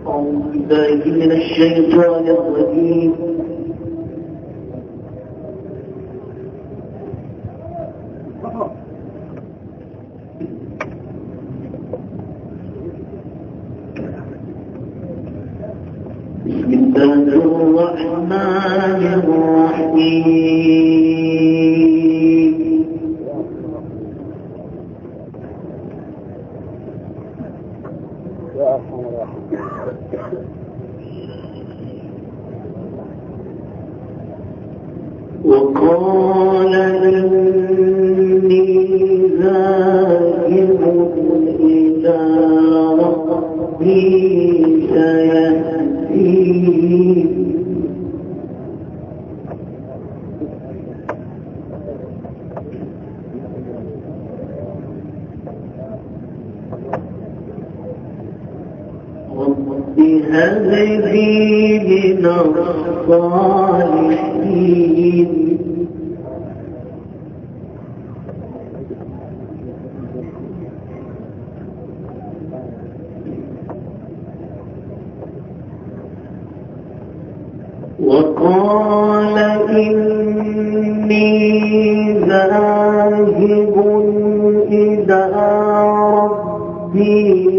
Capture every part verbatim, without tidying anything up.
بالله من الشيطان الرجيم. بسم الله الرحمن الرحيم. يا أرحم الراحمين. وقال إني ذاهب إلى ربي سيهدين. رب هب لي من الصالحين. وقال إني ذاهب إلى ربي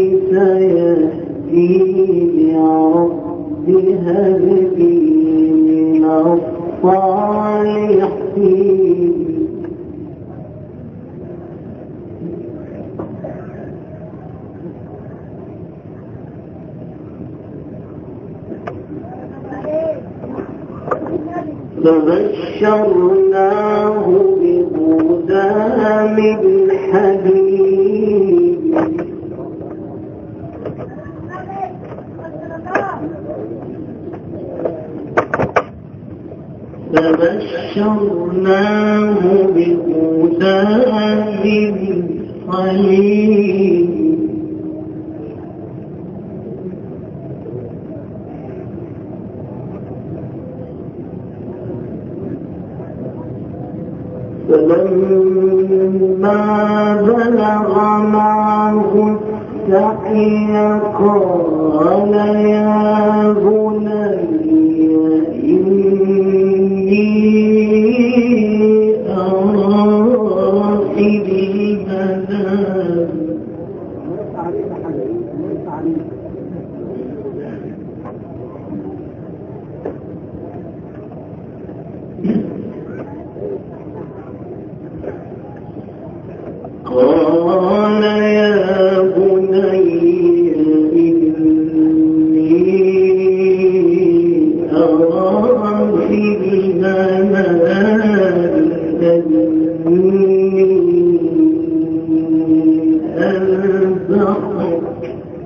سيهدين. يا رب هب لي من الصالحين. فبشرناه بغلام حليم. فبشرناه بغلام حليم. فلما بلغ معه السعي قال يا بني إني أرى في المنام قال يا بني إني أرى في المنام أني أذبحك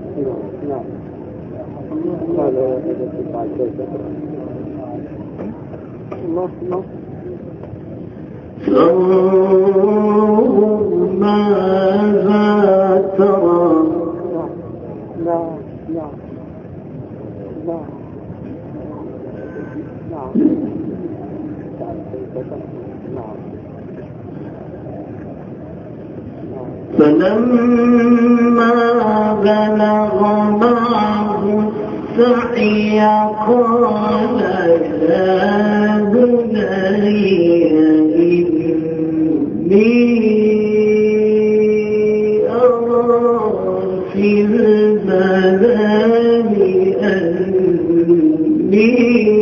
فانظر ماذا ترى. لا لا لا فلما بلغ معه السعي قال يا بني إني أرى في المنام أني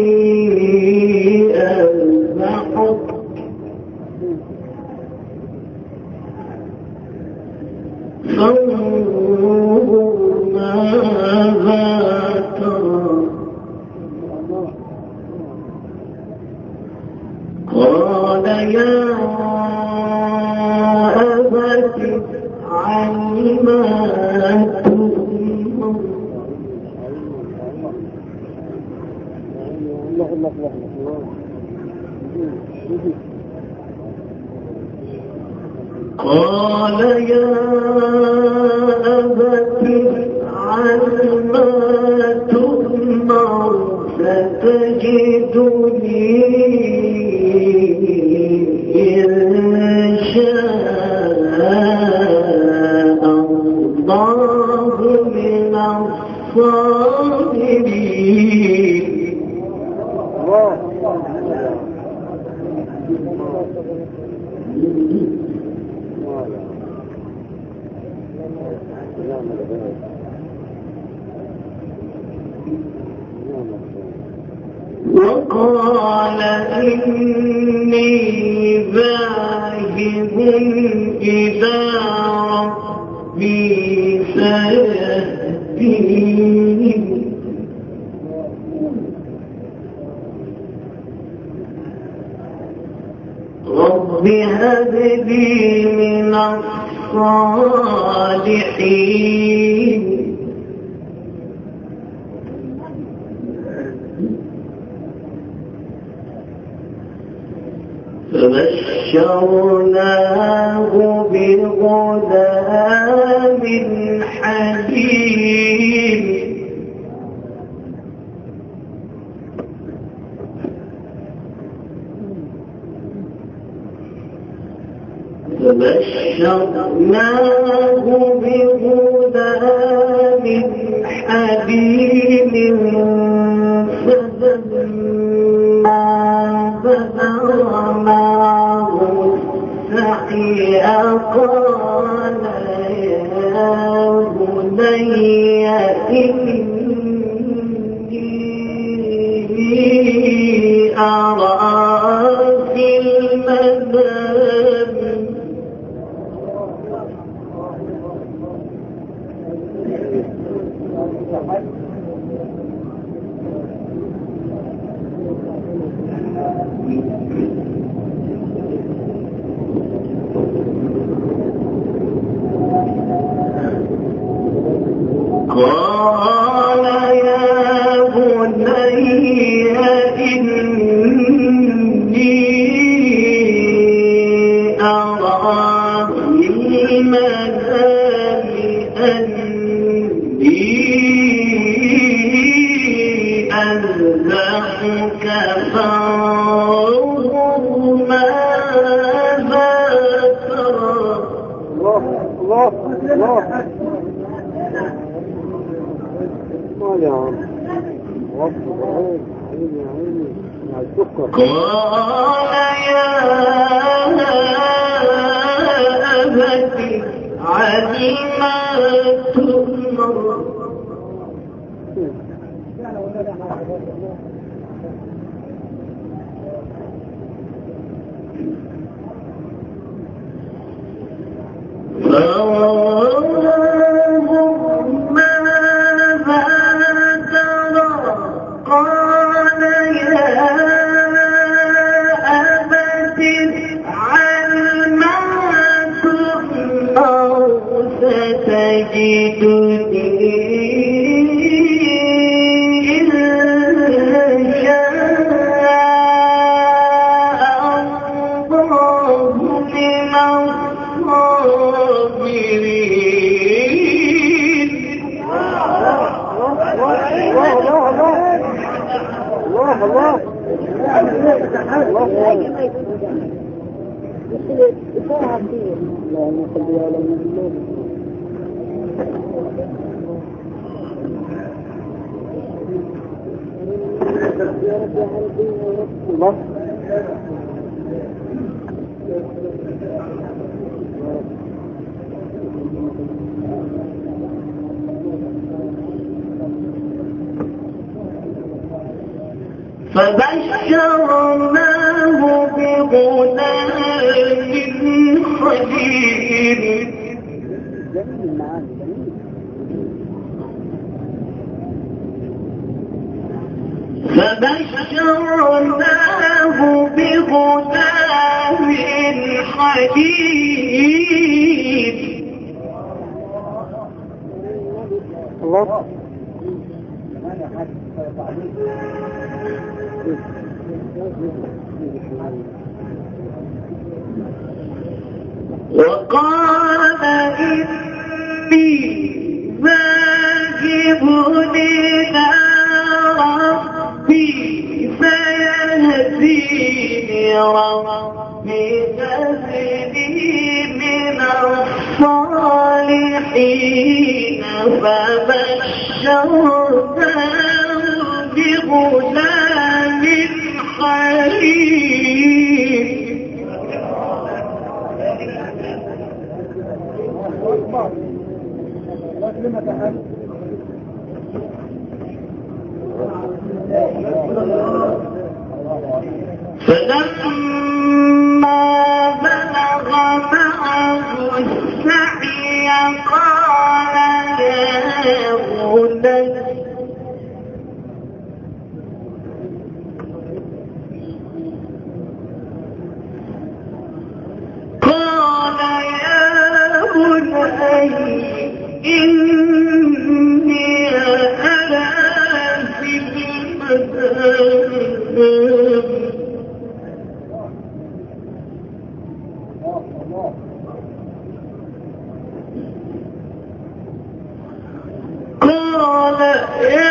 أذبحك فانظر ماذا ترى. قال يا أبت افعل ما تؤمر. قال يا أبت افعل ما تؤمر ستجدني إن شاء الله من الصابرين وقال إني ذاهب إلى ربي سيهدين رب هب لي من الصالحين فبشرناه بغلام حليم فبشرناه بغلام حليم فلما بلغ معه السعي قال يا بني إني أرى في المنام قال يا بني إني أرى في المنام أني أذبحك فانظر ماذا ترى الله الله الله ما يا عم وقت بعيد عيني عيني مع السكر قال يا أبت علم ما تؤمر قال يا أبت افعل ما تؤمر ستجدني إن شاء الله من الصابرين الله الله الله فبشرناه بغلام حليم فبشرناه بغلام حليم الله وقال إني ذاهب إلى ربي سيهديني ربي هدني من الصالحين فبشر بغلام حليم فلما بلغ معه السعي قال يا بني قال يا بني إني أرى في المنام قال يا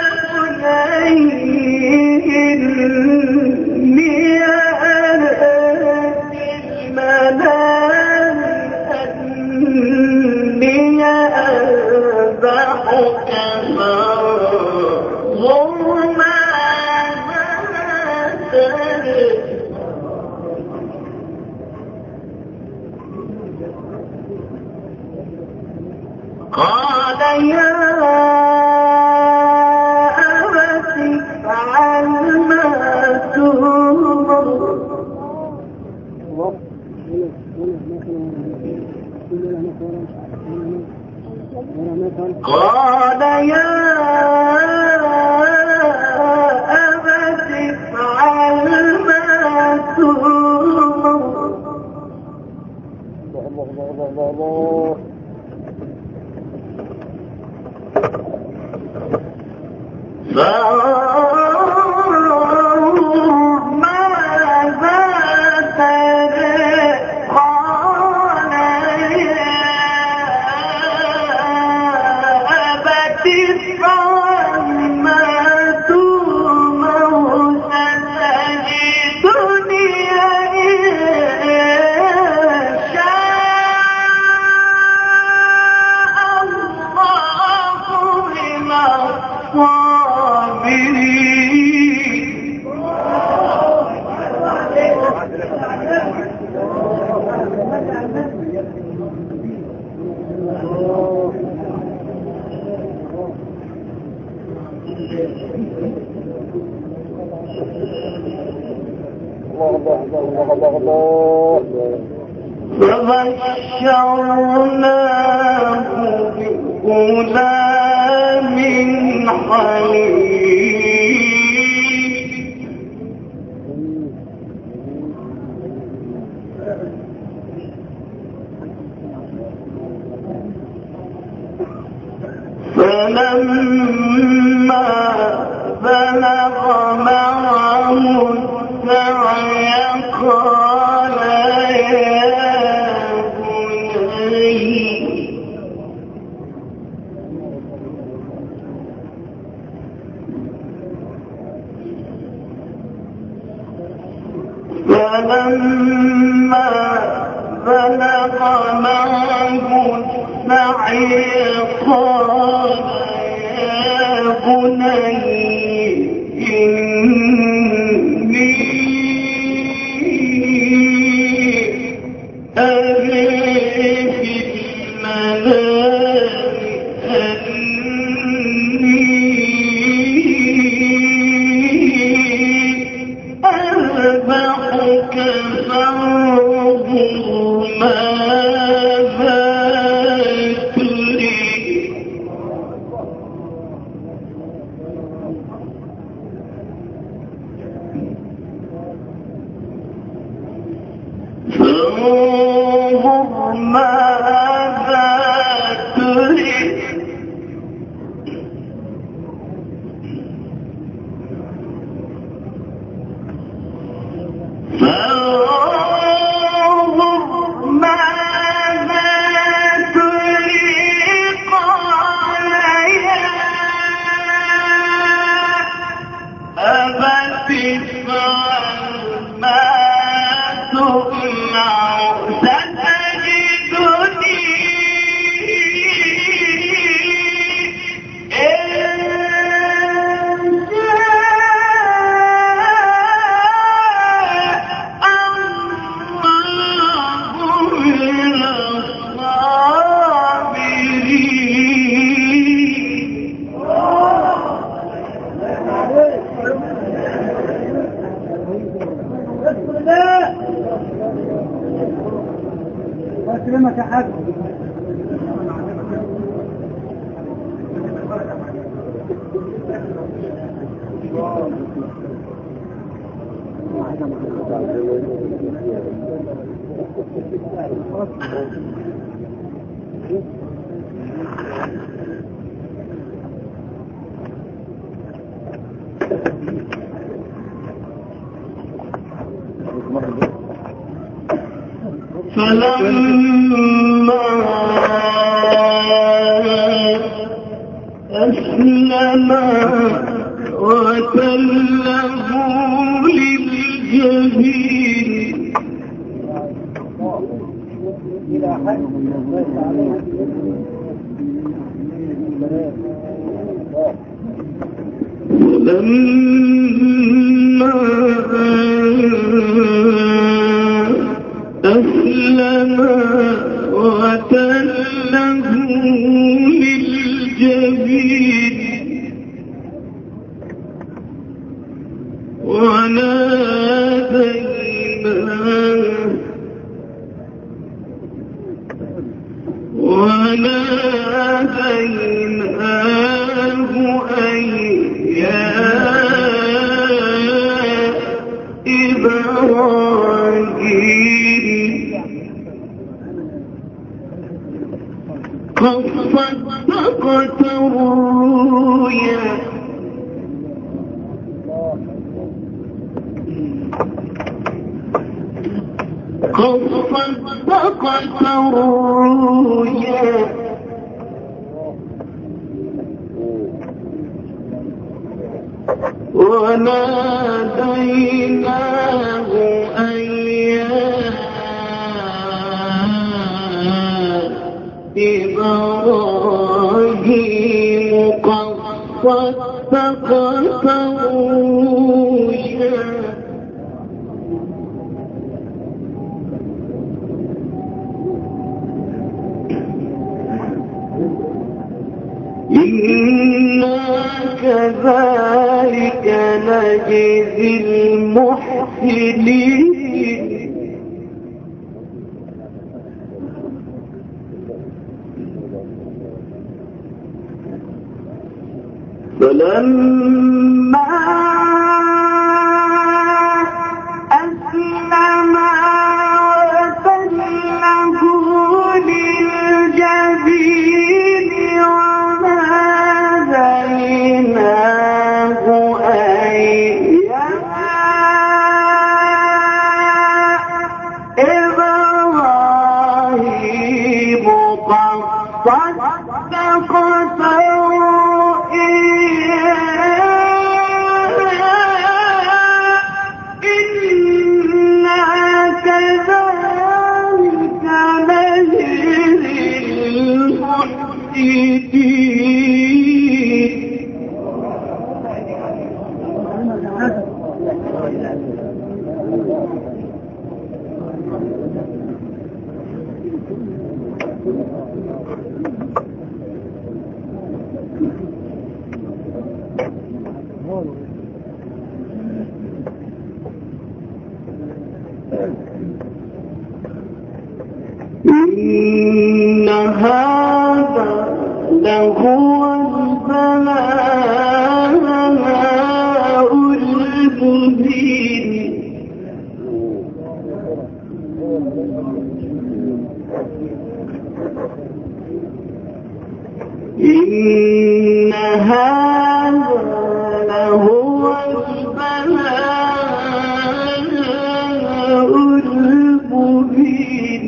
بني إني أرى في المنام أني أذبحك فانظر ماذا ترى قال يا أبت افعل ما تؤمر قال يا أبت افعل ما تؤمر فبشرناه بغلام حليم فلما بلغ معه السعي قال يا بني فلما بلغ معه السعي قال يا بني إني أرى في المنام أني أذبحك فانظر ماذا تريد فلما أسلما وتله للجبين فلما أسلم وتله للجبين وناديناه وناديناه أن يا إبراهيم قد صدقت الرؤيا قد صدقت الرؤيا وناديناه أن يا إبراهيم قد صدقت الرؤيا إنا كذلك نجزي المحسنين فلما أسلما وتله للجبين وناديناه أن يا إبراهيم قد صدقت إن هذا لهو البلاء المبين إن هذا لهو البلاء المبين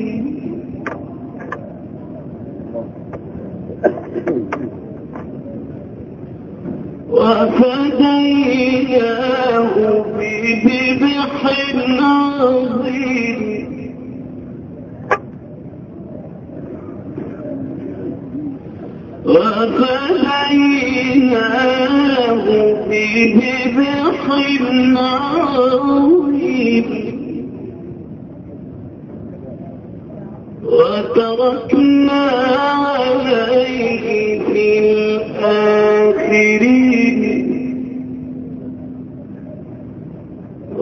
وفديناه بذبح عظيم وفديناه بذبح عظيم وتركنا عليه في الآخرين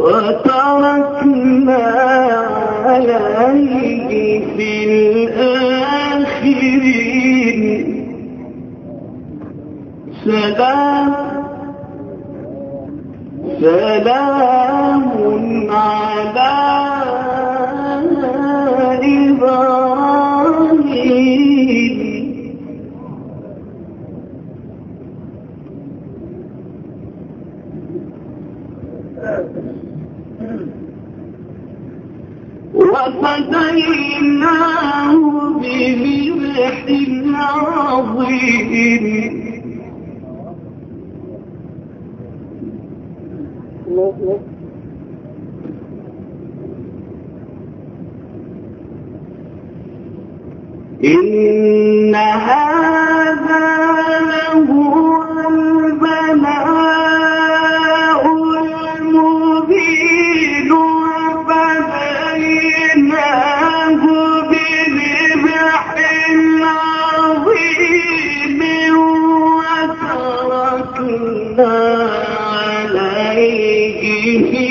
وتركنا عليه في الآخرين سلام سلام على إبراهيم وفديناه بذبح عظيم إن هذا لهو البلاء المبين وفديناه بذبح عظيم وتركنا عليه في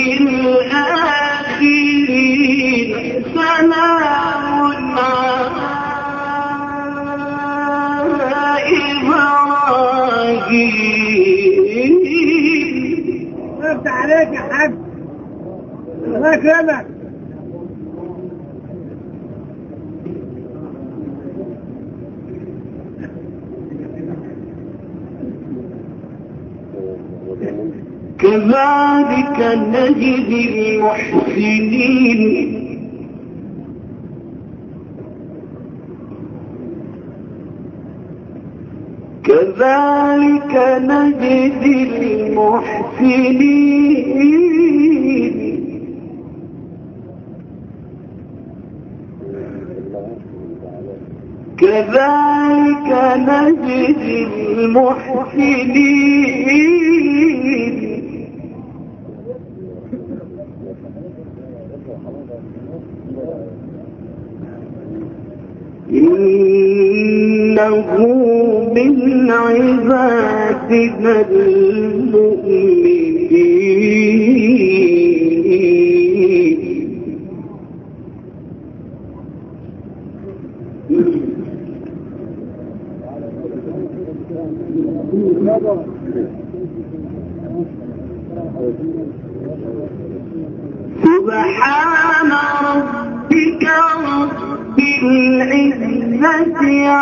الآخرين سلام على إبراهيم. افتح عليك يا حاج الله يكرمك. كذلك نجزي المحسنين كذلك نجزي المحسنين كذلك نجزي المحسنين إنه من عبادنا المؤمنين. سبحان ربك رب العزة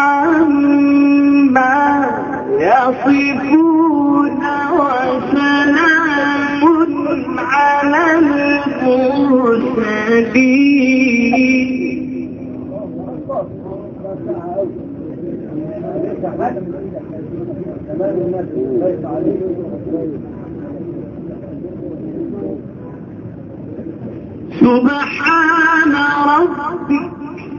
عما يصفون وسلام على المرسلين. سبحان ربك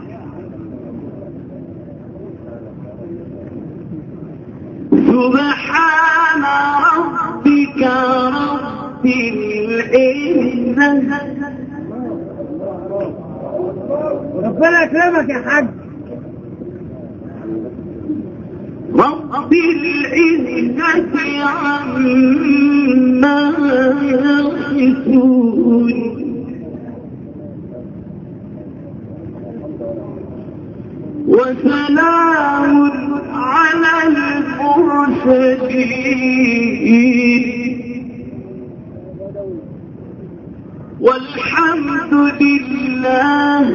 سبحان ربك رب العزة. ربنا يكرمك يا حاج. رب العزة عما يصفون وسلام على المرسلين والحمد لله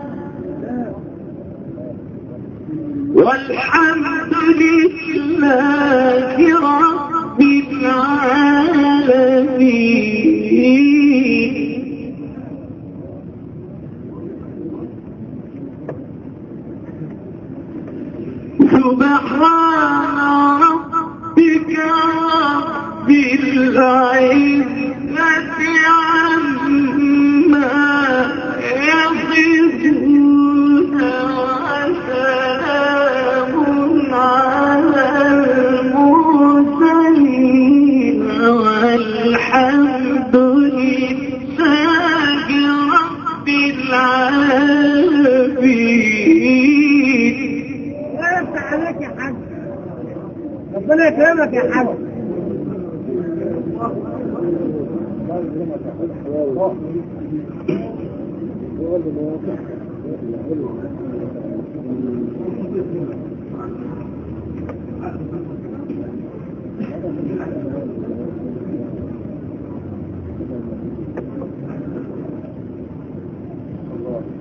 والحمد لله رب العالمين. سبحان ربك رب العزة عما يصفون وسلام على المرسلين والحمد لله رب العالمين. عليك يا حاج. ربنا يكرمك يا حاج.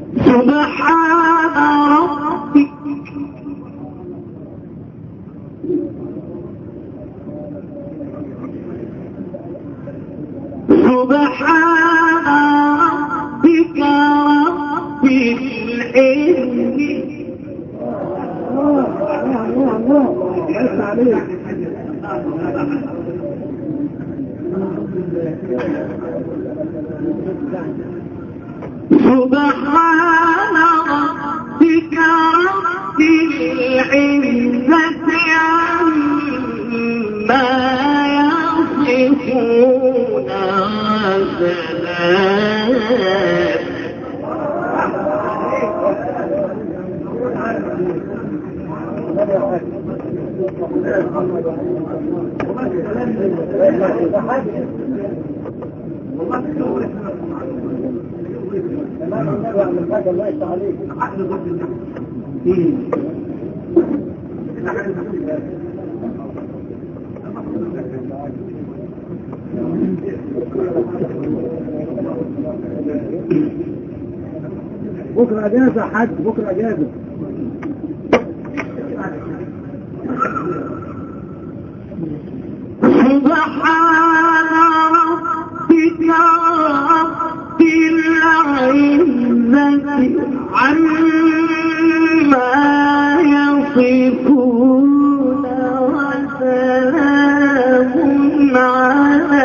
سبحان ربك سبحان ربك رب العزة سبحان ربك رب العزة عما يصفون بكرة اجازة حد بكرة اجازة سبحان ربك رب العزة عما يصفون وسلام على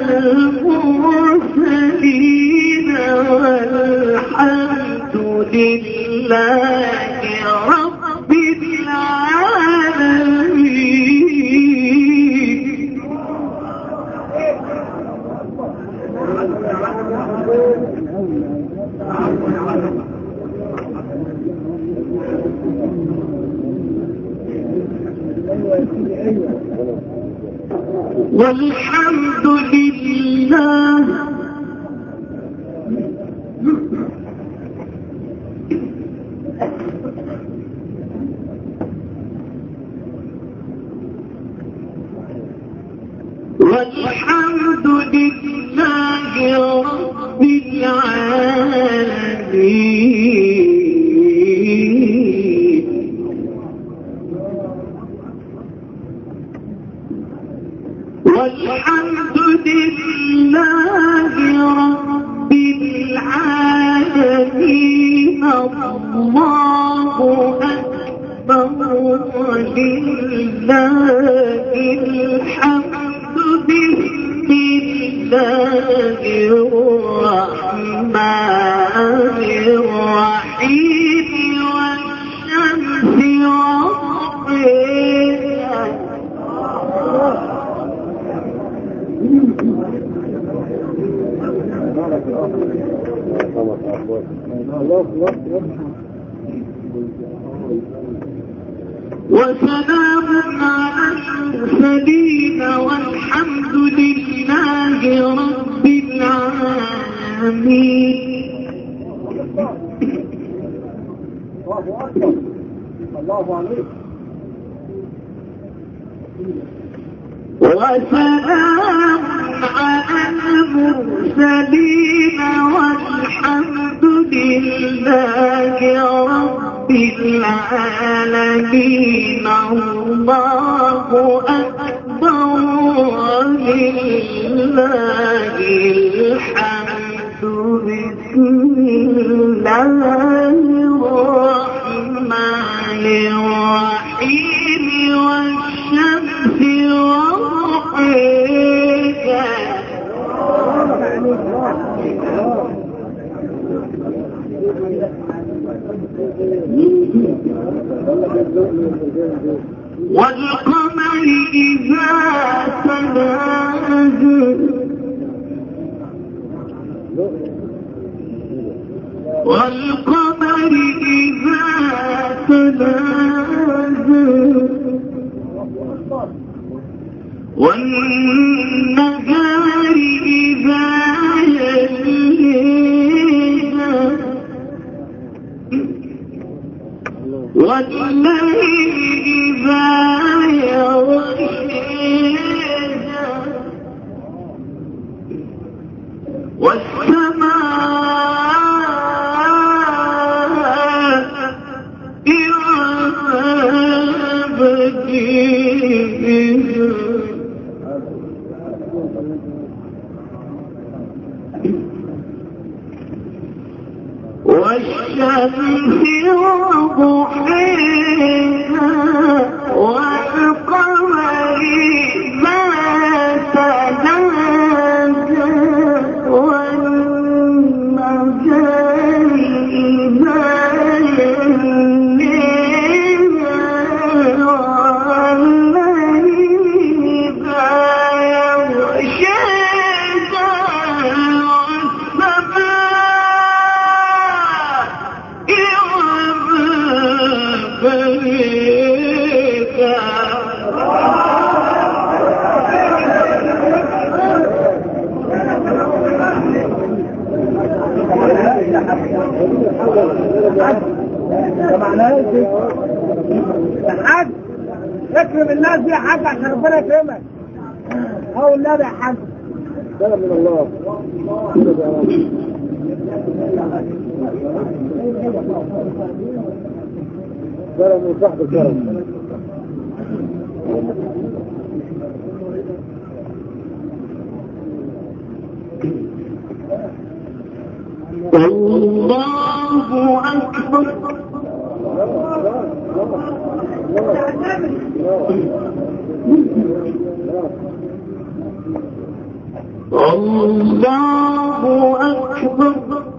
المرسلين والحمد لله رب العالمين. والحمد لله والحمد لله رب العالمين. والحمد لله رب العالمين. الله أكبر ولله الحمد. بسم الله الرحمن الرحيم والشمس وضحيها. وسلام على المرسلين والحمد لله رب العالمين. الله أكبر الله عليك. وسلام على المرسلين والحمد لله رب العالمين. الله أكبر ولله الحمد. بسم الله الرحمن الرحيم والشمس وضحيها. والقمر إذا تنازل والقمر إذا تنازل والنهار إذا يليها والليل إذا يغشيها والسماء والشمس وضحيها والقمر ما تناجى والنجم ما يليها والليل ما يغشاها ده معناه ايه؟ يا حاج اكرم الناس دي يا حاج عشان ربنا يكرمك. هو النبي يا حاج. سلام من الله. سلام من صاحب الكرم. الله أكبر. الله أكبر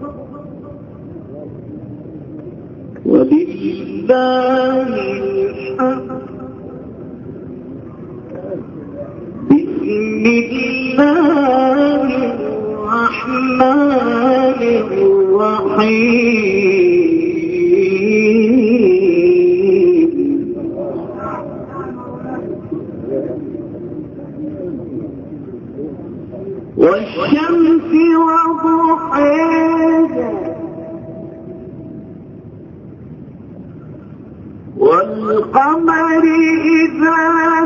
ولله الحمد. بسم الله الرحمن الرحيم. والشمس وضحاها والقمر إذا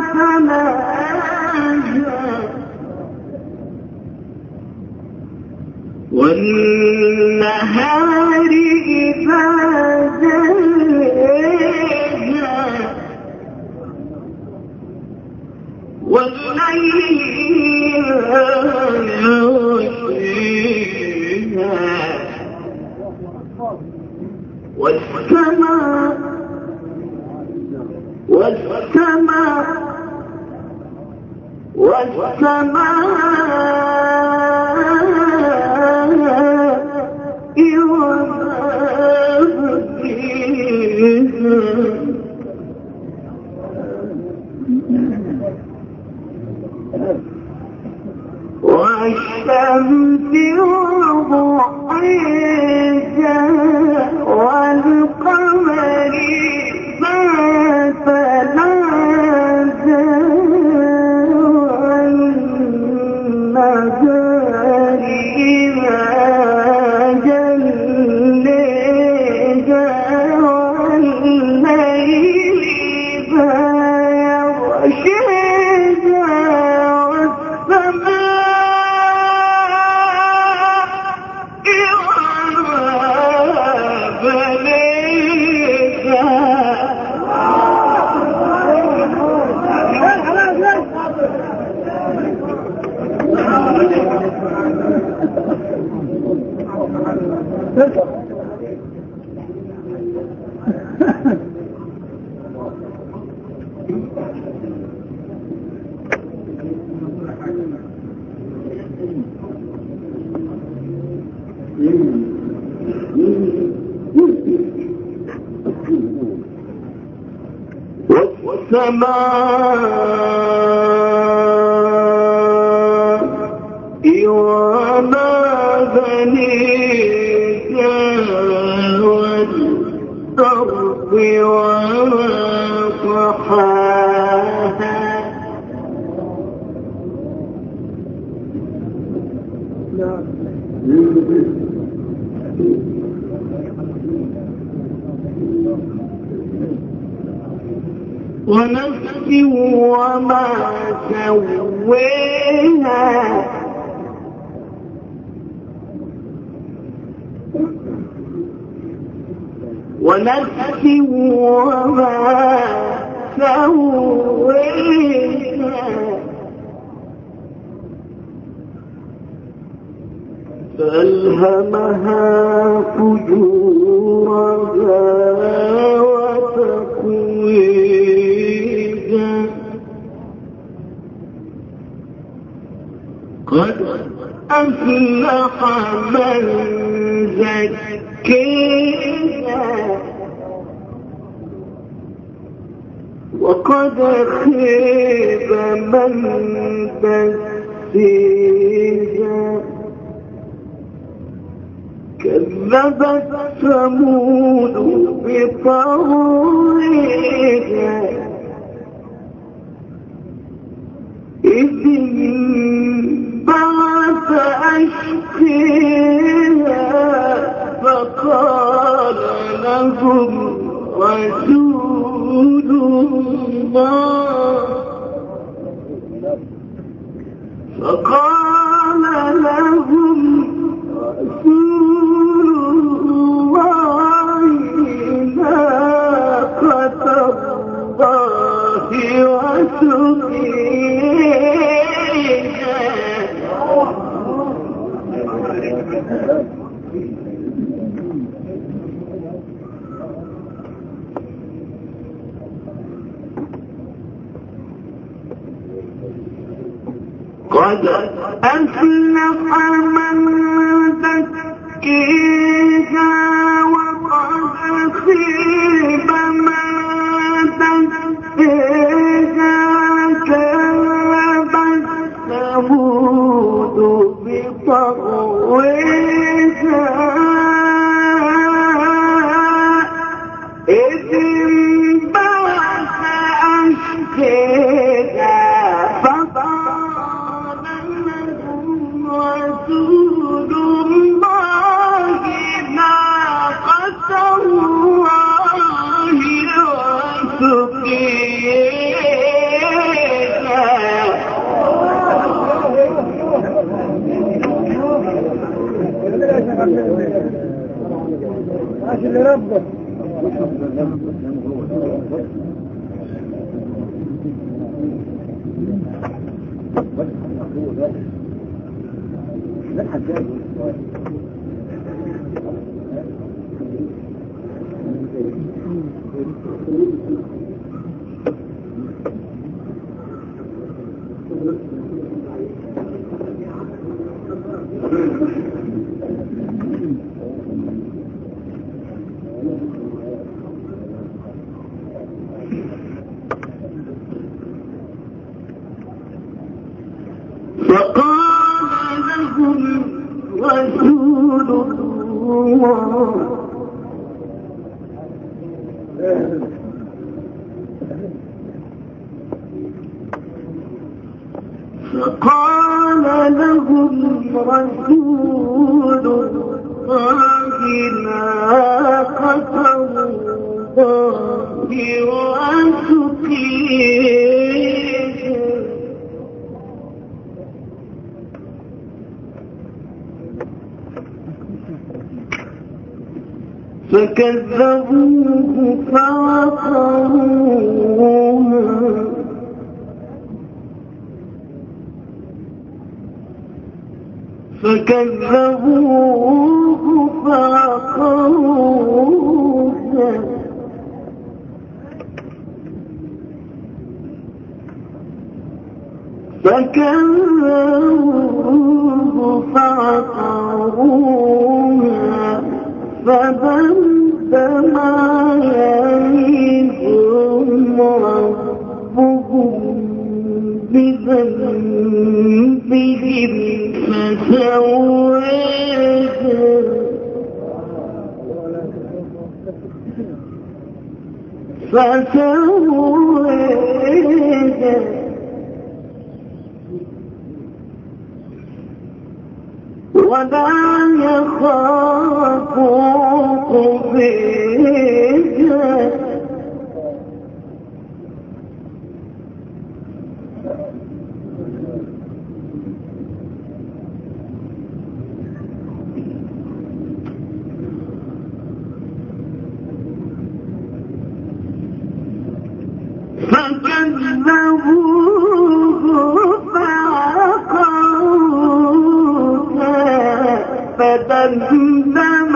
تلاها والنهار إذا جلاها والليل يغشيها والسماء والسماء والسماء وما فيها والشمس وضحيها والقمر ما تلاها والنهار إذا جلاها والليل إذا يغشاها والسماء وما بنيها والأرض وما طحاها ونفس وما سويها ونفس وما سويها فألهمها فجورها وتقويها قد أفلح من زكيها وقد خيب من دسيها كذبت ثمود بطغواها إذ انبعث أشقيها فقال لهم رسول الله فقال لهم رسول الله ناقة الله وسقيها قد أفلح من زكيها وقد خيب من دسيها كذبت ثمود بطغواها إذ انبعث أشقاها فقال لهم رسول الله ناقة الله فقال لهم رسول الله فقال لهم رسول الله ناقة الله وسقيها فكذبوه فعقروها فكذبوه فعقروها فكذبوه فعقروها فدمدم عليهم ربهم بذنبهم فسواها فسواها ولا يخاف عقباها فكذبوه فعقروها فدمدم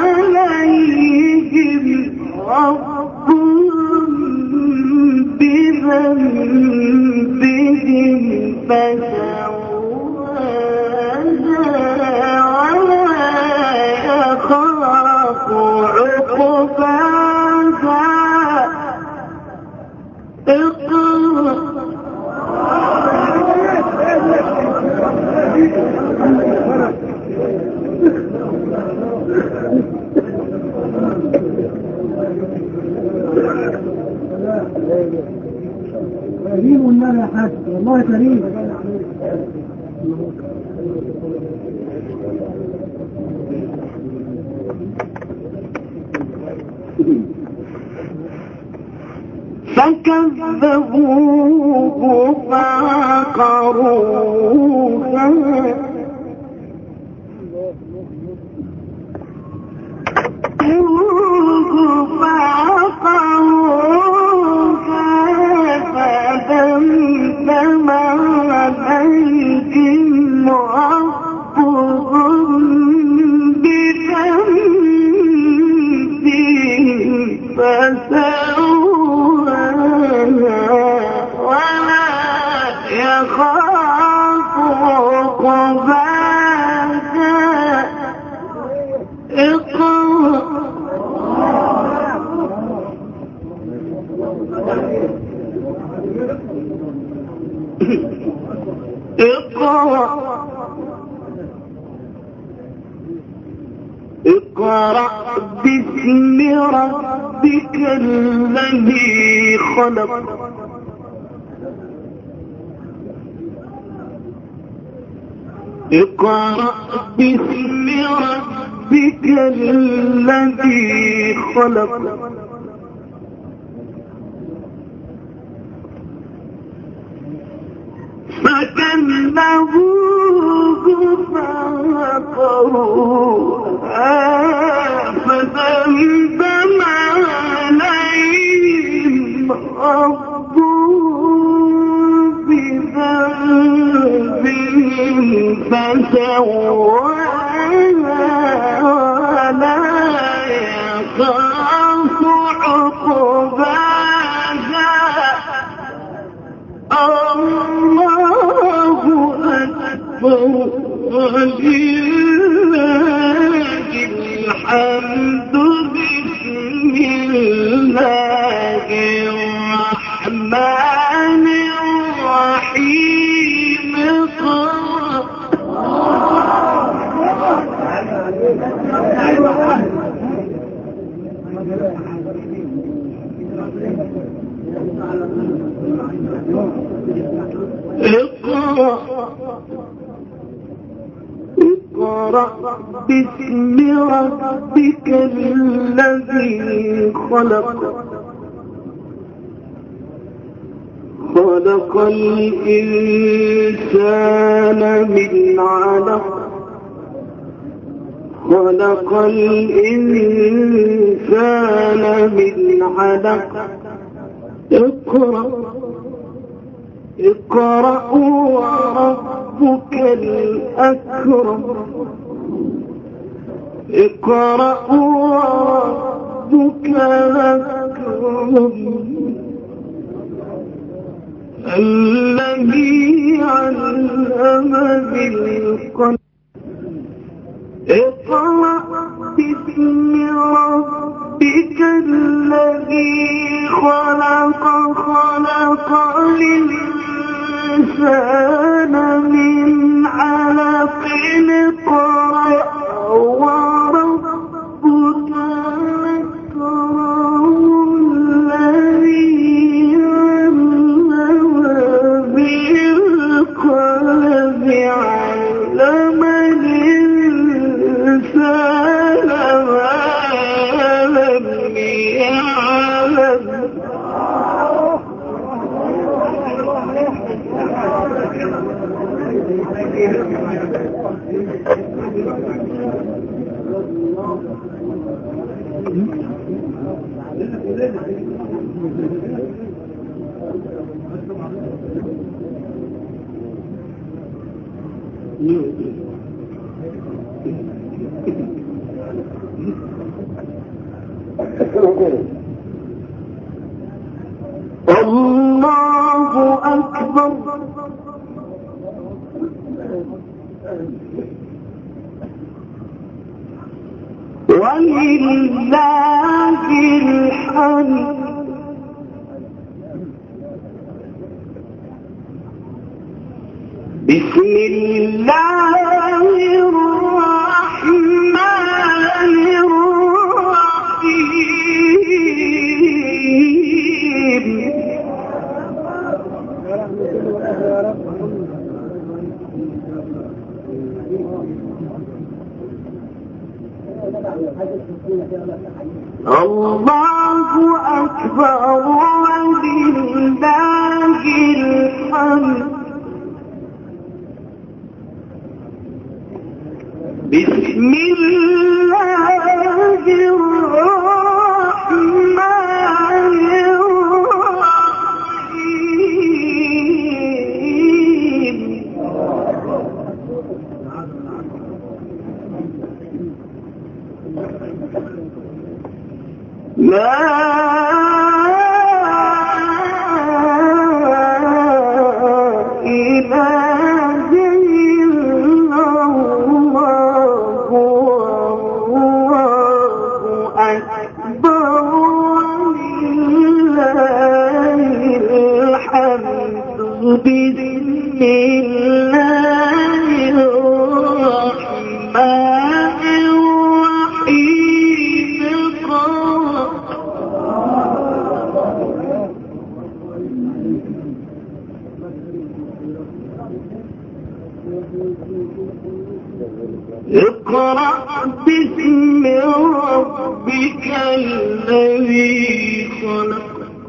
عليهم ربهم بذنبهم فسواها ولا يخاف عقباها. اقرأ كريم والنبي يا حاج والله كريم. فكذبوه فعقروها فدمدم عليهم ربهم بذنبهم فسواها ولا يخاف عقباها. اقرأ اقرأ اقرأ باسم ربك الذي خلق. اقرأ باسم ربك الذي خلق. فكذبوه فعقروها فدمدم عليهم ربهم بذنبهم فسواها ولا يخاف عقباها. الله أكبر ولله الحمد. بسم الله الرحمن الرحيم. اقرأ اقرأ باسم ربك الذي خلق. خلق الإنسان من علق. خلق الإنسان من علق. اقرأ اقرأ وربك الأكرم. اقرأ وربك الأكرم الذي علم بالقلم. اقرأ باسم ربك الذي خلق. خلق الإنسان من علق. اقرأ وربك الأكرم الذي علم بالقلم. علم الإنسان ما لم يعلم. الله أكبر ولله الحمد بسم الله الرحمن الرحيم الله أكبر ولله الحمد بسم الله الرحمن الرحيم لا بسم الله الرحمن الرحيم اقرأ باسم ربك الذي خلق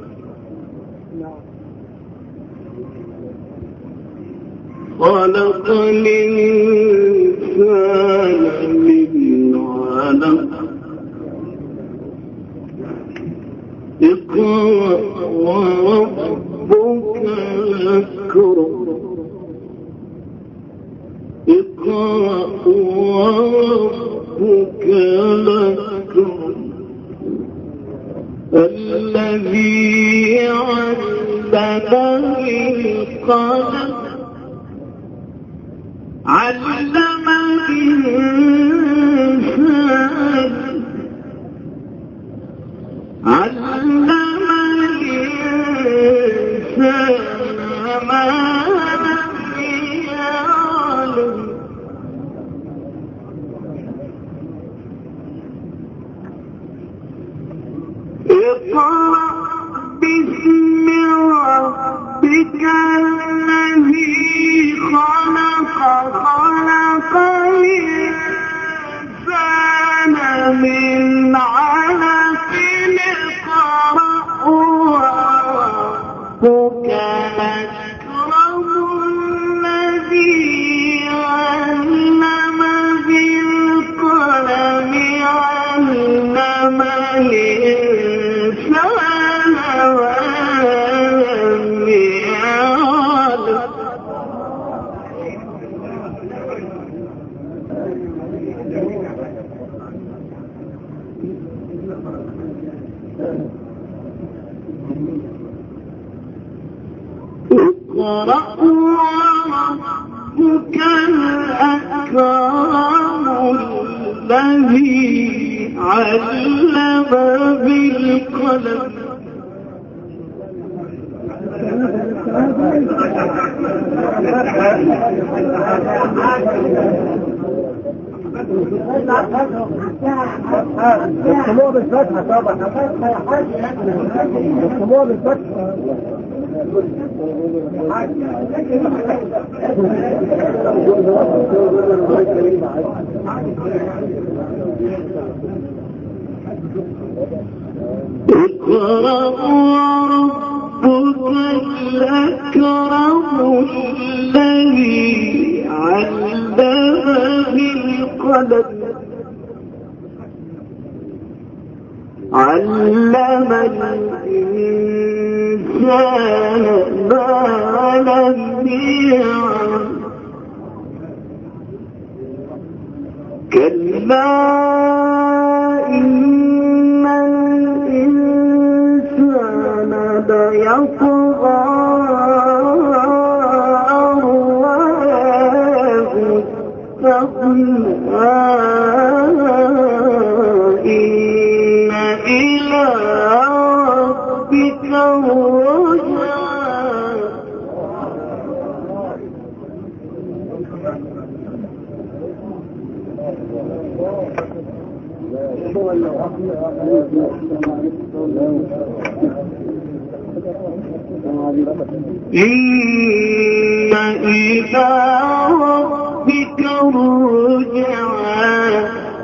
خلق الإنسان من علق اقرأ وربك الأكرم اقرأ وربك الأكرم الذي علم بالقلم علم الإنسان علم الإنسان ما لم يعلم اقرأ باسم ربك الذي خلق خلق الإنسان من علق اقرأ وربك الأكرم الذي علم بالقلم علم الإنسان ما لم يعلم اقرأ وربك الأكرم الذي علم بالقلم الطلوع بالفتحة طبعا الطلوع بالفتحة اقرأ وربك الأكرم الذي علم بالقلم علم الإنسان ما لم يعلم كلا إن الإنسان ليطغى أن رآه استغنى إن إلى ربك الرجعى إن إلى ربك الرجعى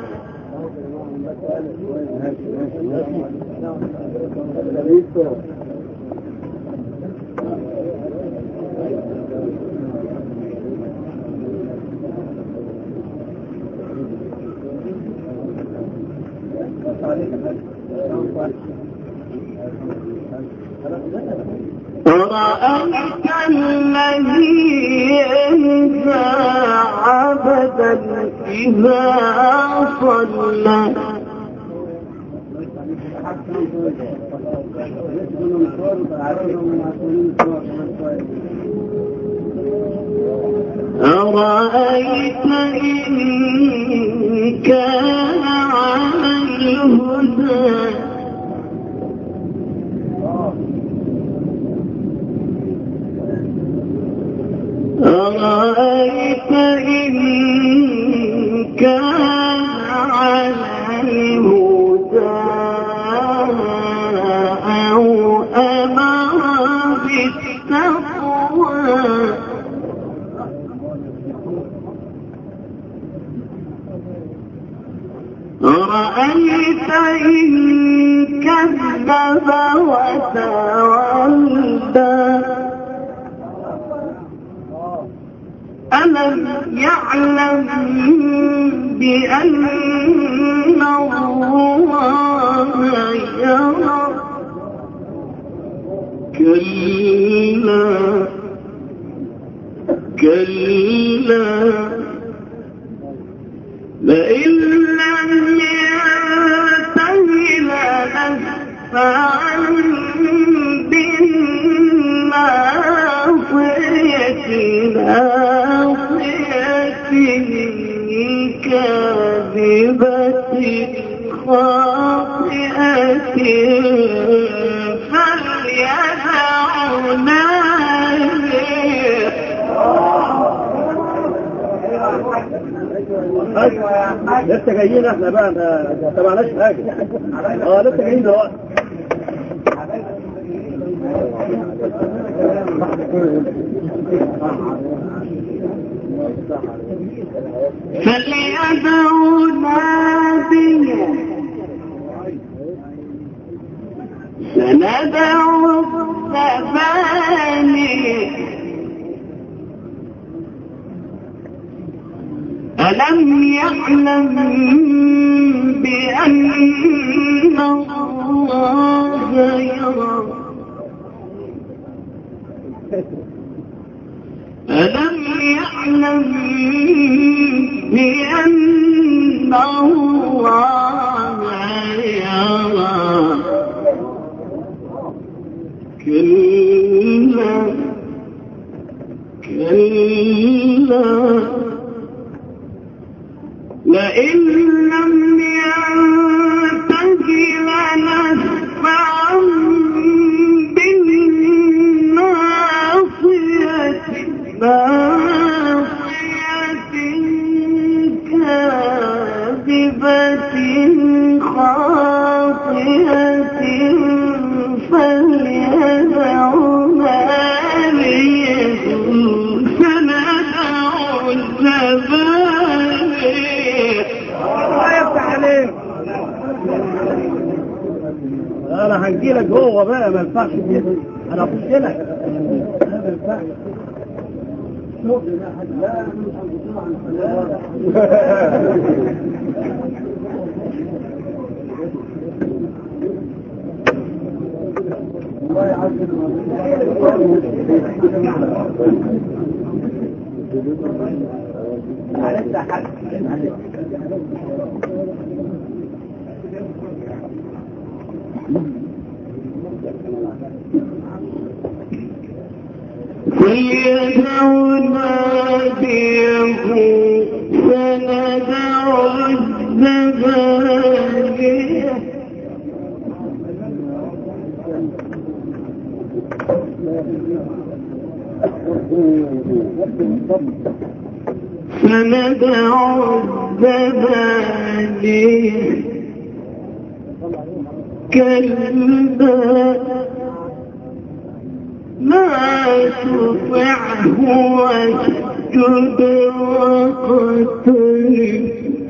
أرأيت الذي ينهى عبدا إذا صلى أرأيت إن كان على الهدى أرأيت إن كان على الهدى أو أمر بالتقوى أرأيت إن كذب وتولى ألم يعلم بأن الله يرى كلا كلا لئن لم ينته لنسفعا بالناصية كاذبة خاطئة فليدع ناديه لسه جايين احنا بقى ما تبعناش حاجه. اه لسه جايين دلوقتي. فليدعوا ناديه سندعوا الزبانية ألم يعلم بأن الله يرى ألم يعلم بأن الله يرى كلا كلا لئن لم ينته لنسفعا بالناصية ناصية كاذبة خاطئة فليدع ناديه سندع الزبانية. الله يفتح عليك. انا هنجيلك جوه بقى ما ينفعش كده. انا اخش لك ما ينفعش. شوف لا لا مش هنقول عن الله يعزك. معلش يا حاج معلش. فليدع ناديه فندع الزبانية فندع الزبانية كلا لا تطعه واسجد واقترب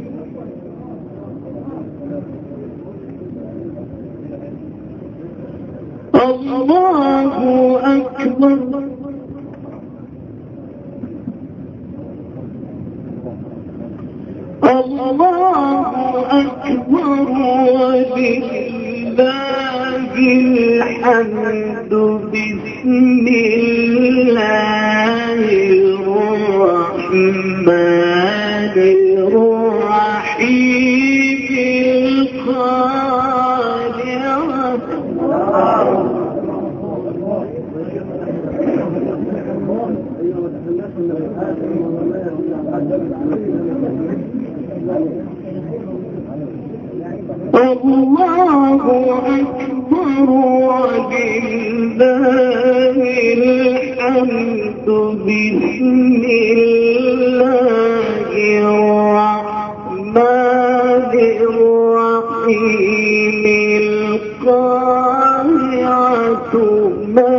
الله أكبر الله أكبر ولله الحمد بسم الله الرحمن الرحيم القارعة الله أكبر ولله الحمد بسم الله الرحمن الرحيم القارعة ما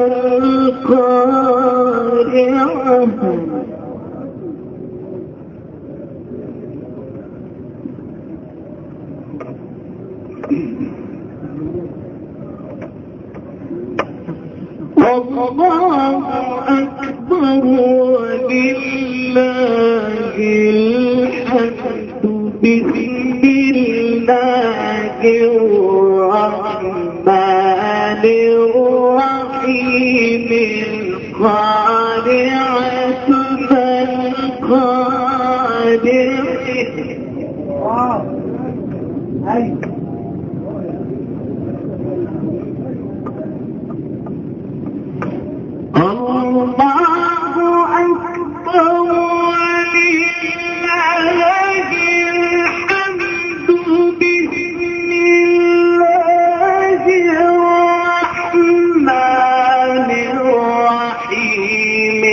القارعة الله أكبر ولله الحمد بسم الله الرحمن الرحيم القارعة ما القارعة الله أكبر ولله الحمد بسم الله الرحمن الرحيم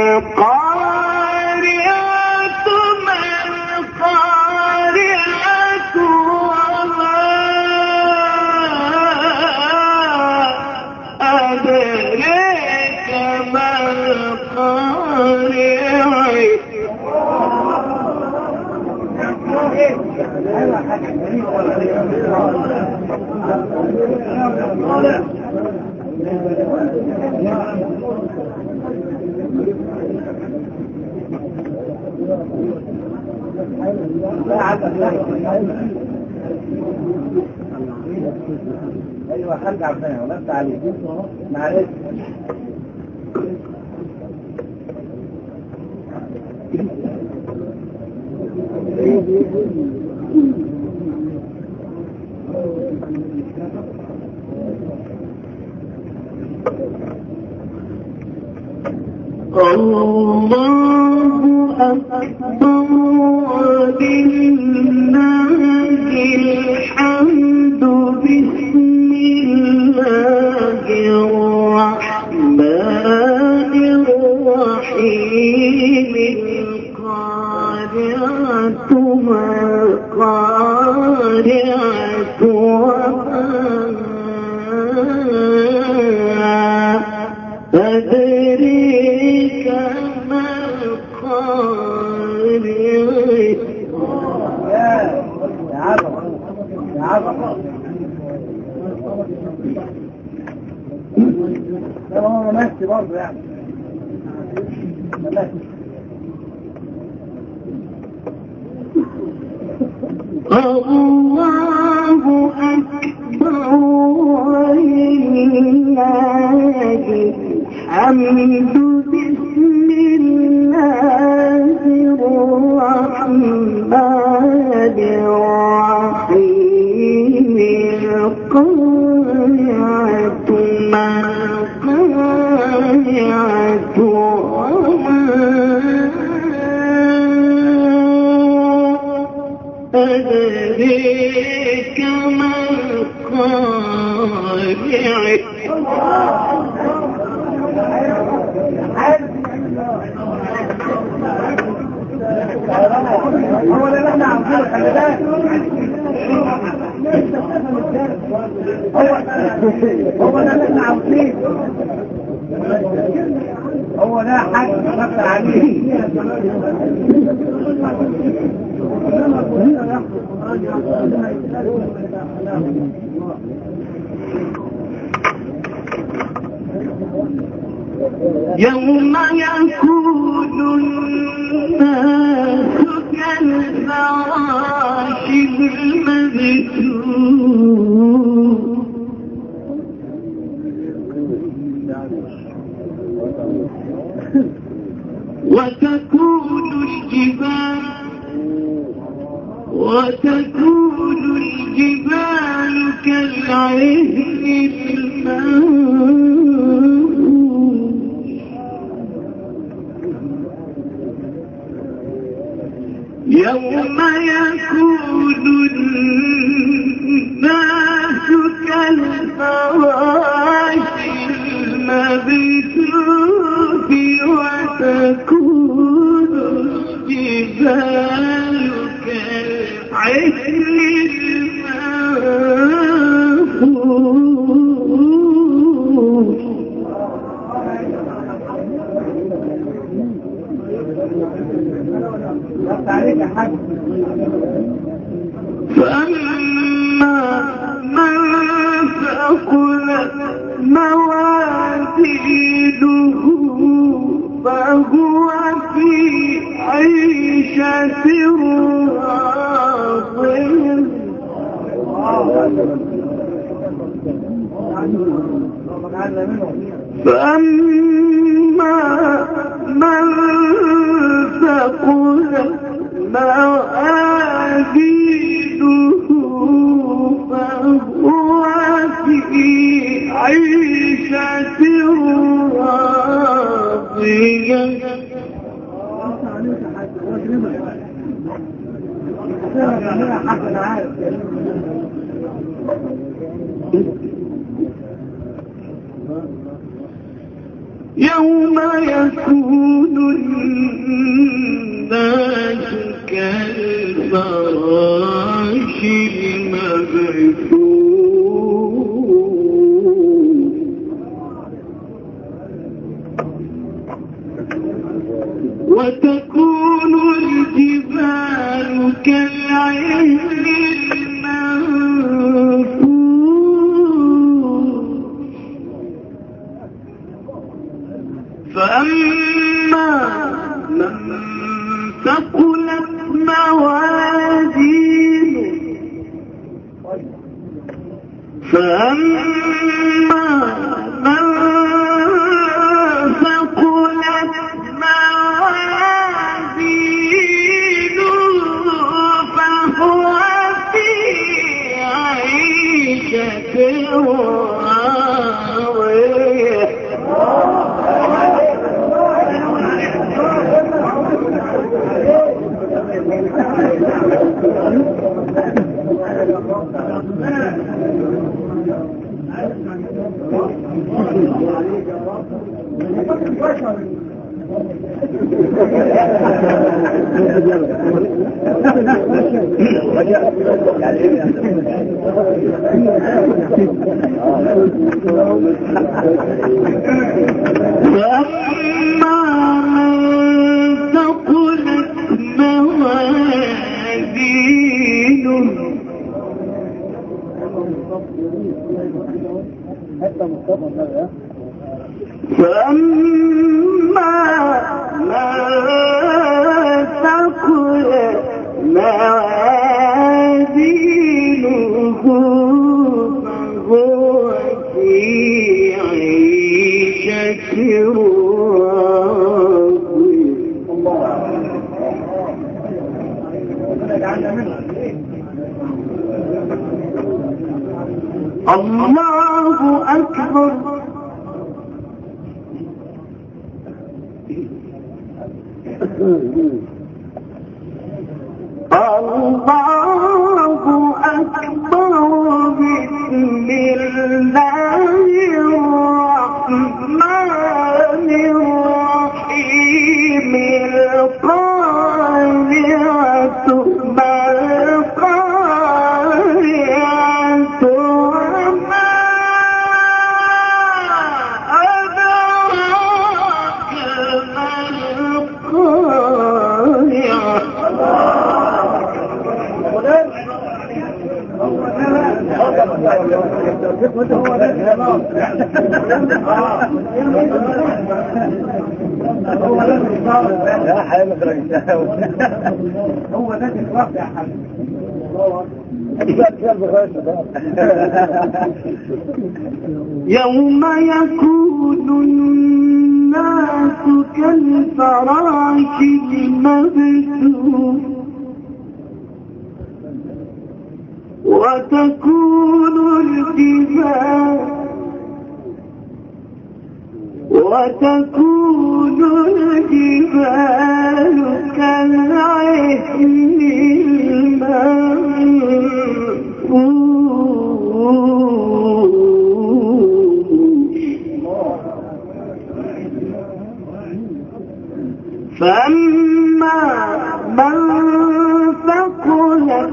القارعة ما القارعة وما أدريك ما ايوه حاج عبدالله ولا انت عليك معلش الله أكبر ولله الحمد بسم الله الرحمن الرحيم القارعة ما القارعة وما أدريك ما القارعة يا عظم يا عظم ده هو ماشي برضه يعني ماشي الله أكبر ولله الحمد بسم الله الرحمن الرحيم القارعة ما القارعة وما أدريك ما القارعة هو ده اللي احنا عاوزينه خلي بالك هو هو ده اللي احنا عاوزينه هو ده حاجة نفكر عليه يوم يكون الناس كالفراش المبثوث وتكون الجبال وتكون الجبال كالعهن المنفوش يوم يكون الناس كالفراش المبثوث وتكون الجبال كالعهن المنفوش فأما من ثقلت موازينه فهو في عيشة راضية فأما من ثقلت موازينه فهو في عيشة راضية يوم يكون الناس كالفراش المبثوث وتكون الجبال كالعهن المنفوش فأما من ثقلت موازينه فأما من ثقلت موازينه فهو في عيشة راضية فأما من ثقلت موازينه فأما من ثقلت موازينه فهو في عيشة راضية الله أكبر. الله أكبر. بسم الله الرحمن الرحيم. القارعة ما القارعة وما أدراك ما يا حبيبي هو ده الوقت يا حبيبي. يوم يكون الناس كالفراش المبثوث وتكون الجبال وتكون الجبال كالعهن المنفوش. فأما من ثقلت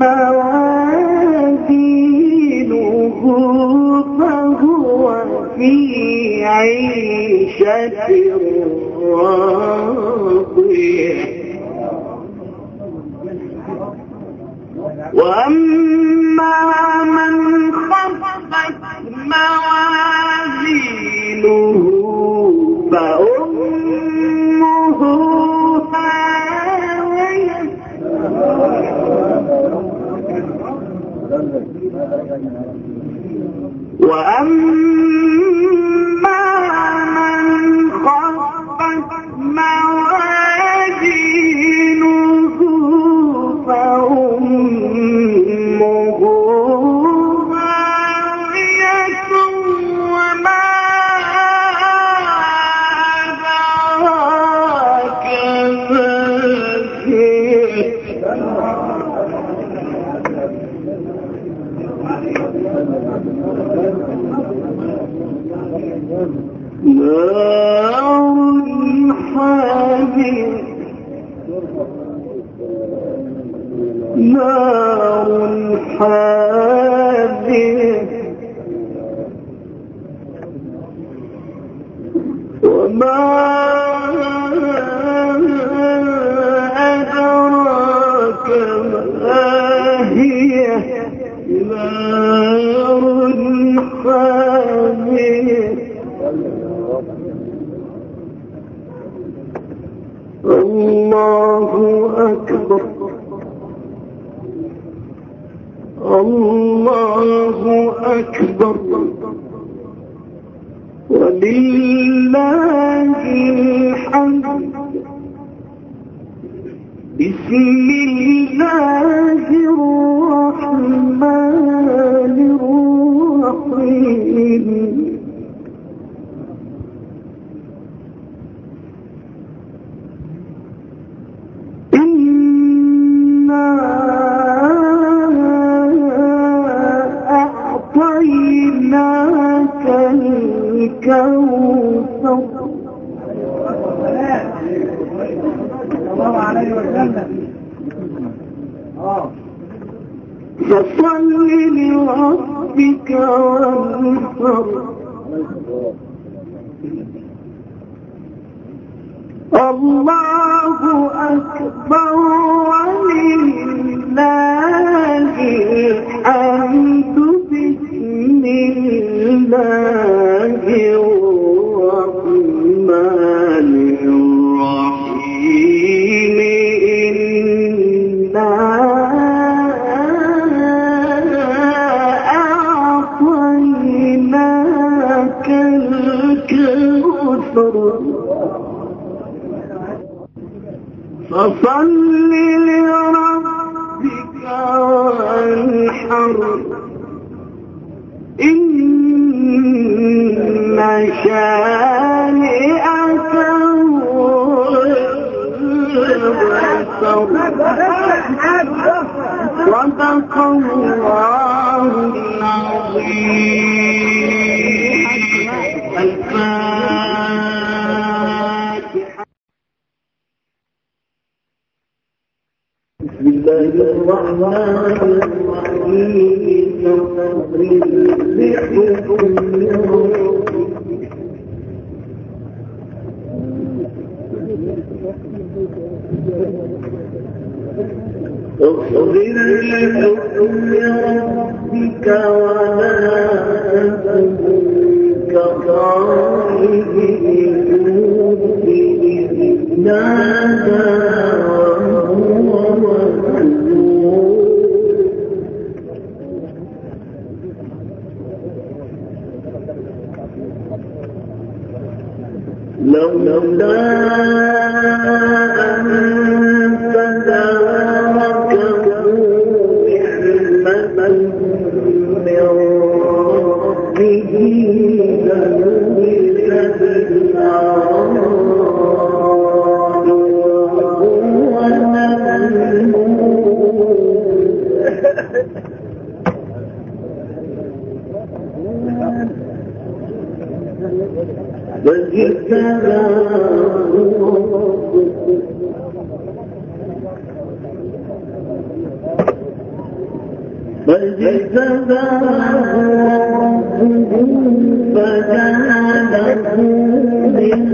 موازينه فهو في عيشة راضية. وأما من خفت موازينه فأمه هاوية. وأما من خفت موازينه فأمه هاوية وما أدراك ما هي. نار حامية نار حامية وما أدراك ما هي. نار حامية. الله أكبر. الله أكبر. ولله الحمد. بسم الله الرحمن الرحيم. إنا أعطيناك الكوثر. الله عليه وسلم. فصل لربك وانحر. الله أكبر. ولله الحمد. بسم الله الرحمن الرحيم. إنا أعطيناك الكوثر. فصل لربك وانحر إن شانئك هو الأبتر. صدق الله العظيم. الفاتحة. بسم الله الرحمن الرحيم. اصبر لحكم ربك ولا تكن كصاحب الحوت إذ نادى وهو مكذوب. لولا أن تداركه نعمة من ربه لنبذ بالعراء وهو مذموم. فاجتباه ربه فجعله من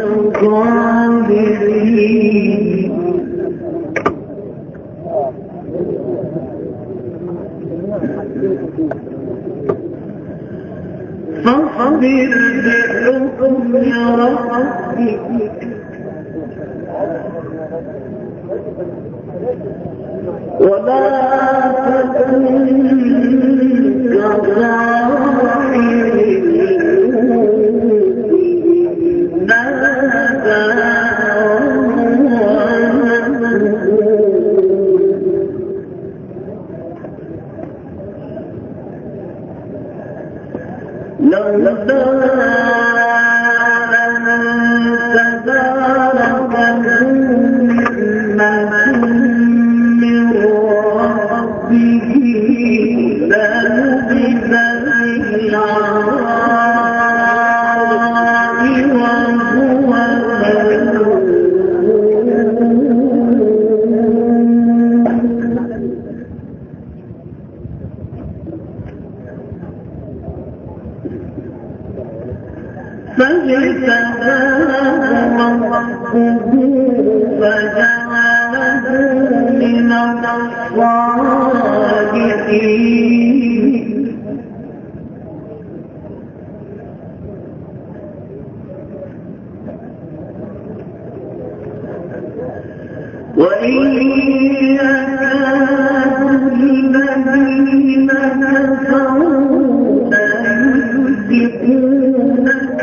الصابرين. فاصبر بحكم ربك ولا تكن كصاحب الحوت نادى وهو مكذوب. لولا أن تداركه نعمة من ربه لنبذ بالعراء وهو فاجتباه ربه فجعله من الصالحين. وإن يكاد الذين كفروا ليزلقونك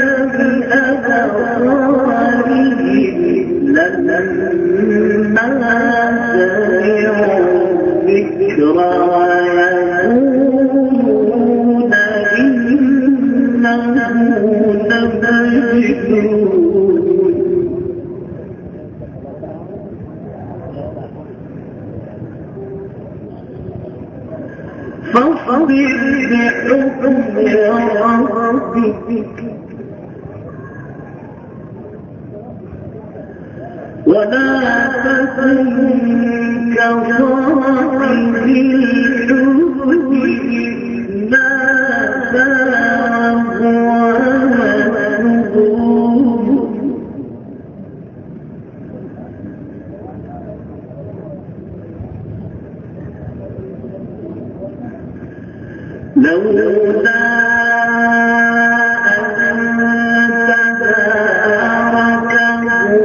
بأبصارهم لما سمعوا الذكر ويقولون إنه لمجنون. فاصبر بحكم ربك ولا تكن كصاحب الحوت إذ نادى وهو مكذوب. لولا أن تداركه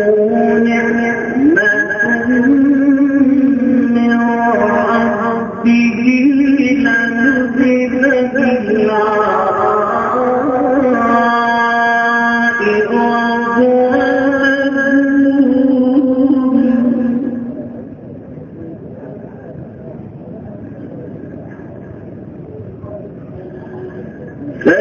نعمة من ربه لنبذ بالعراء وهو مذموم.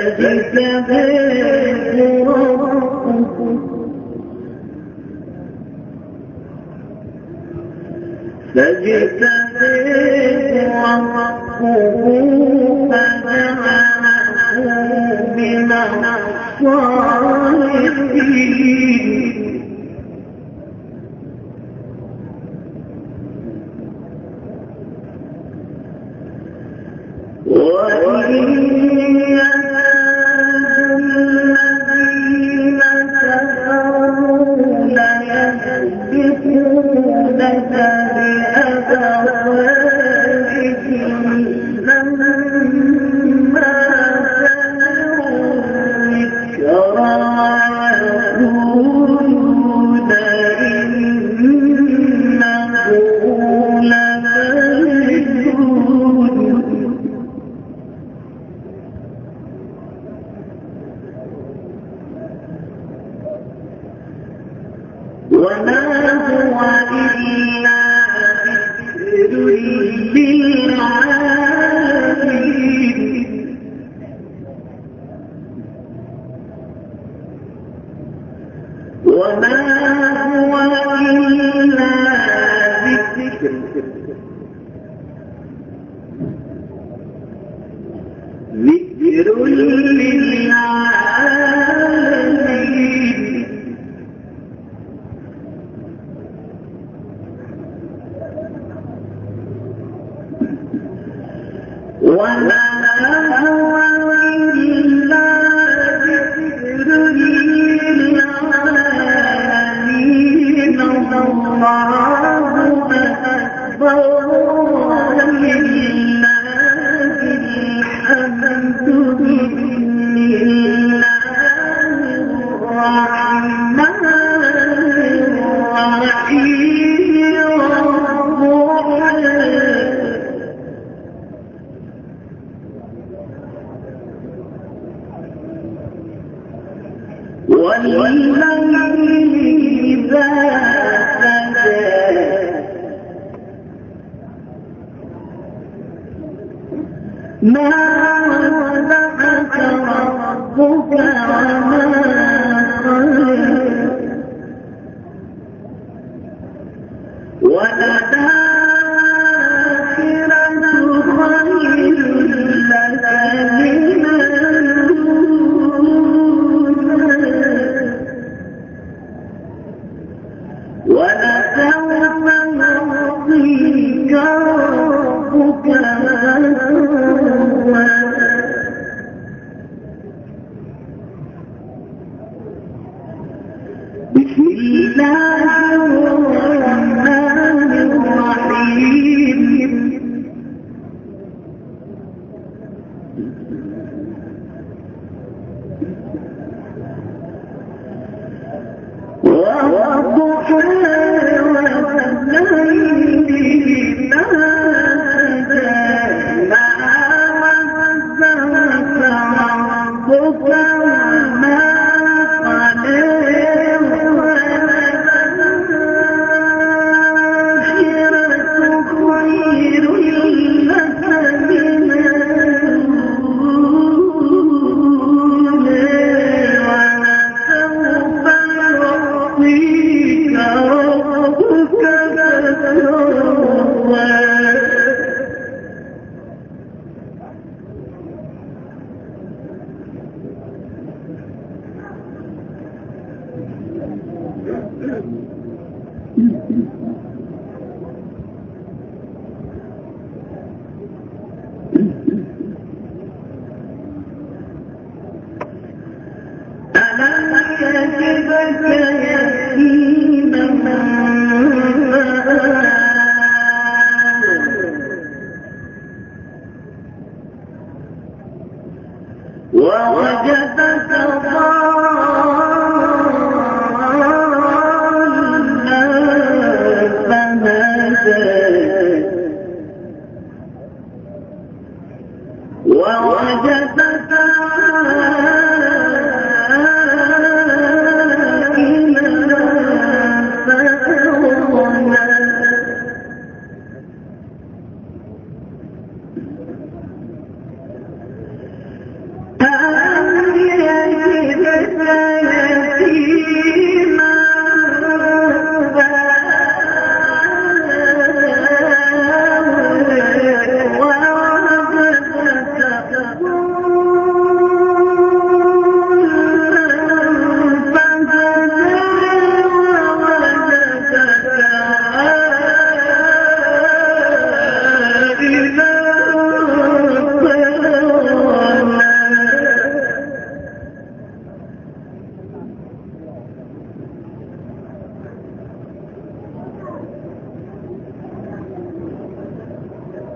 Ah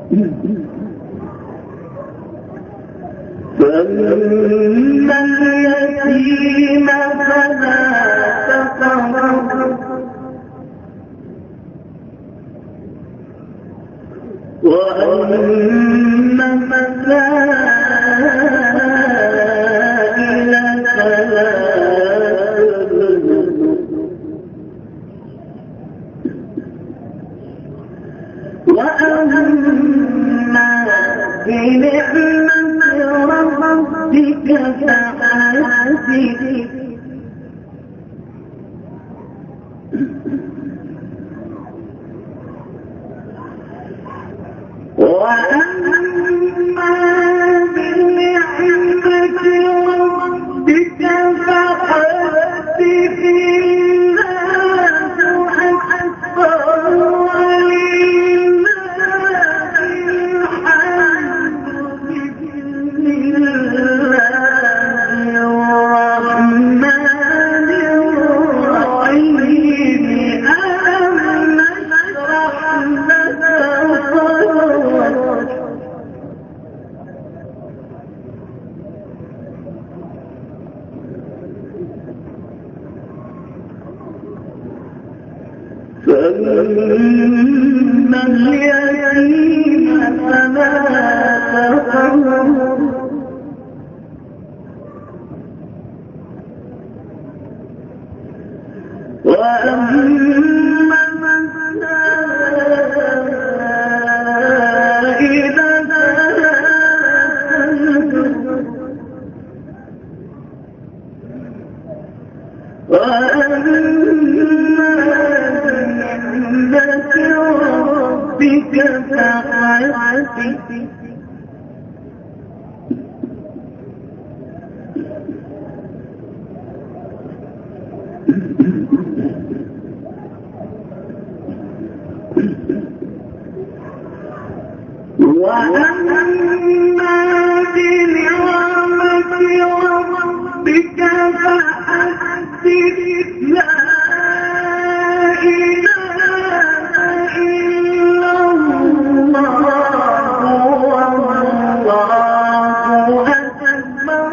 فأما اليتيم فلا تقهر وأما السائل فلا تنهر وأما بنعمة ربك فحدث وأما بنعمة ربك فحدث الناس أكثر ولله الحمد بإذن الله الرحمن الرحيم ألم نشرح لك صدرك فأما اليتيم فلا تقهر وأما السائل فلا تنهر وأما بنعمة ربك فحدث وأما بنعمة ربك فحدث لا إله إلا الله والله أكبر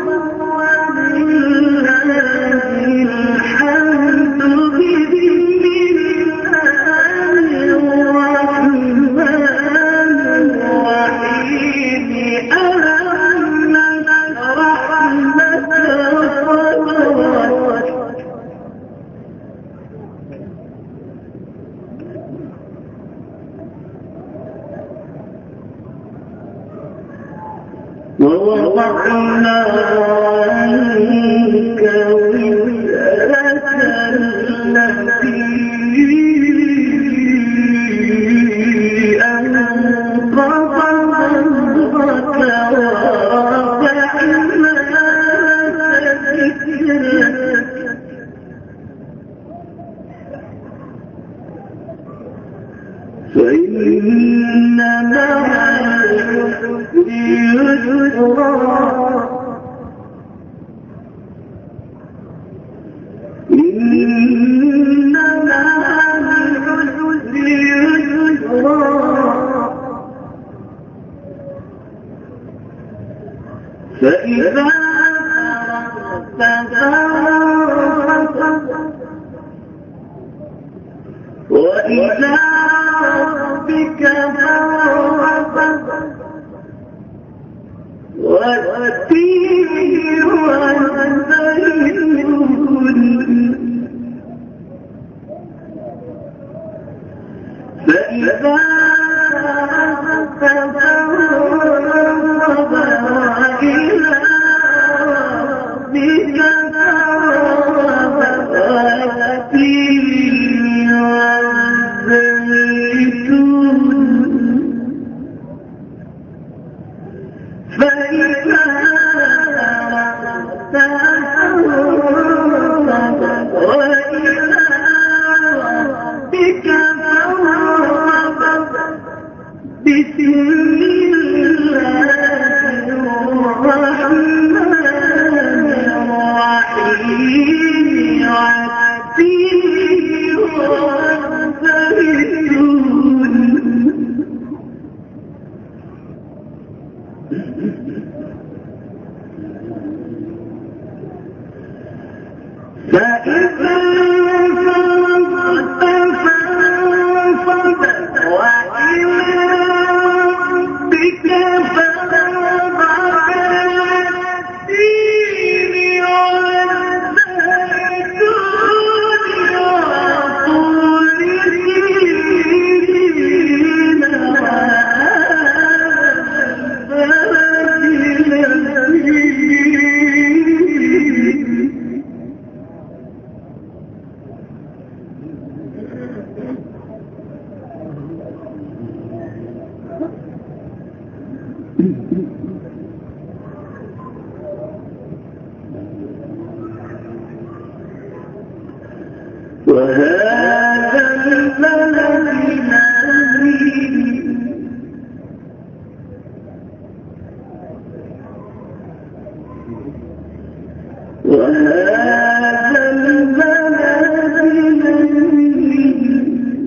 ولله الحمد بإذن الله الرحمن الرحيم ألم نشرح لك صدرك ووضعنا عنك وزرك التي أنقض ظهرك ورفعنا ذكرك فإن مع العسر يسرا إن مع العسر يسرا فإذا فرغت فانصب وإلى ربك فارغب والتين والزيتون فإذا فرغت فانصب وإلى ربك فارغب والتين والزيتون فإذا فرغت فانصب وإلى ربك فارغب بسم الله الرحمن الرحيم والتين والزيتون وهذا البلد الأمين وهذا البلد الأمين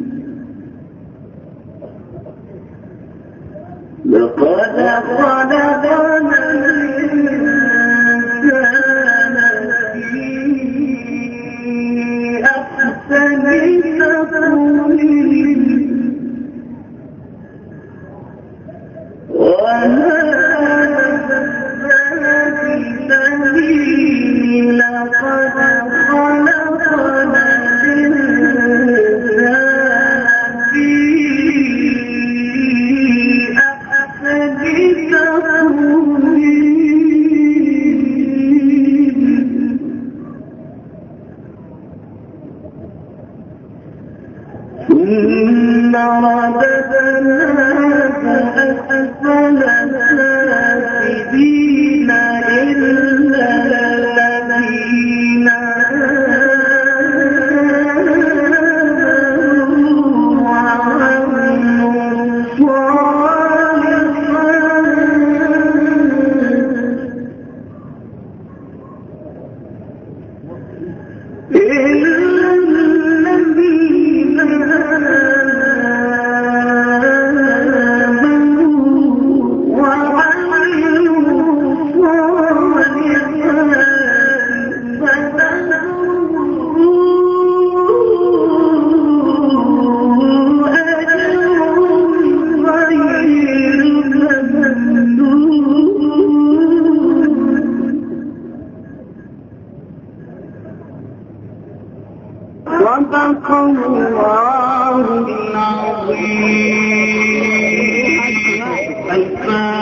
لقد خلقنا الإنسان في أحسن تقويم وهذا البلد الذي لقد خلقنا الإنسان في أحسن تقويم ثم رددناه أسفل سافلين إلا الذين آمنوا وعملوا الصالحات إلا الذين صدق الله العظيم.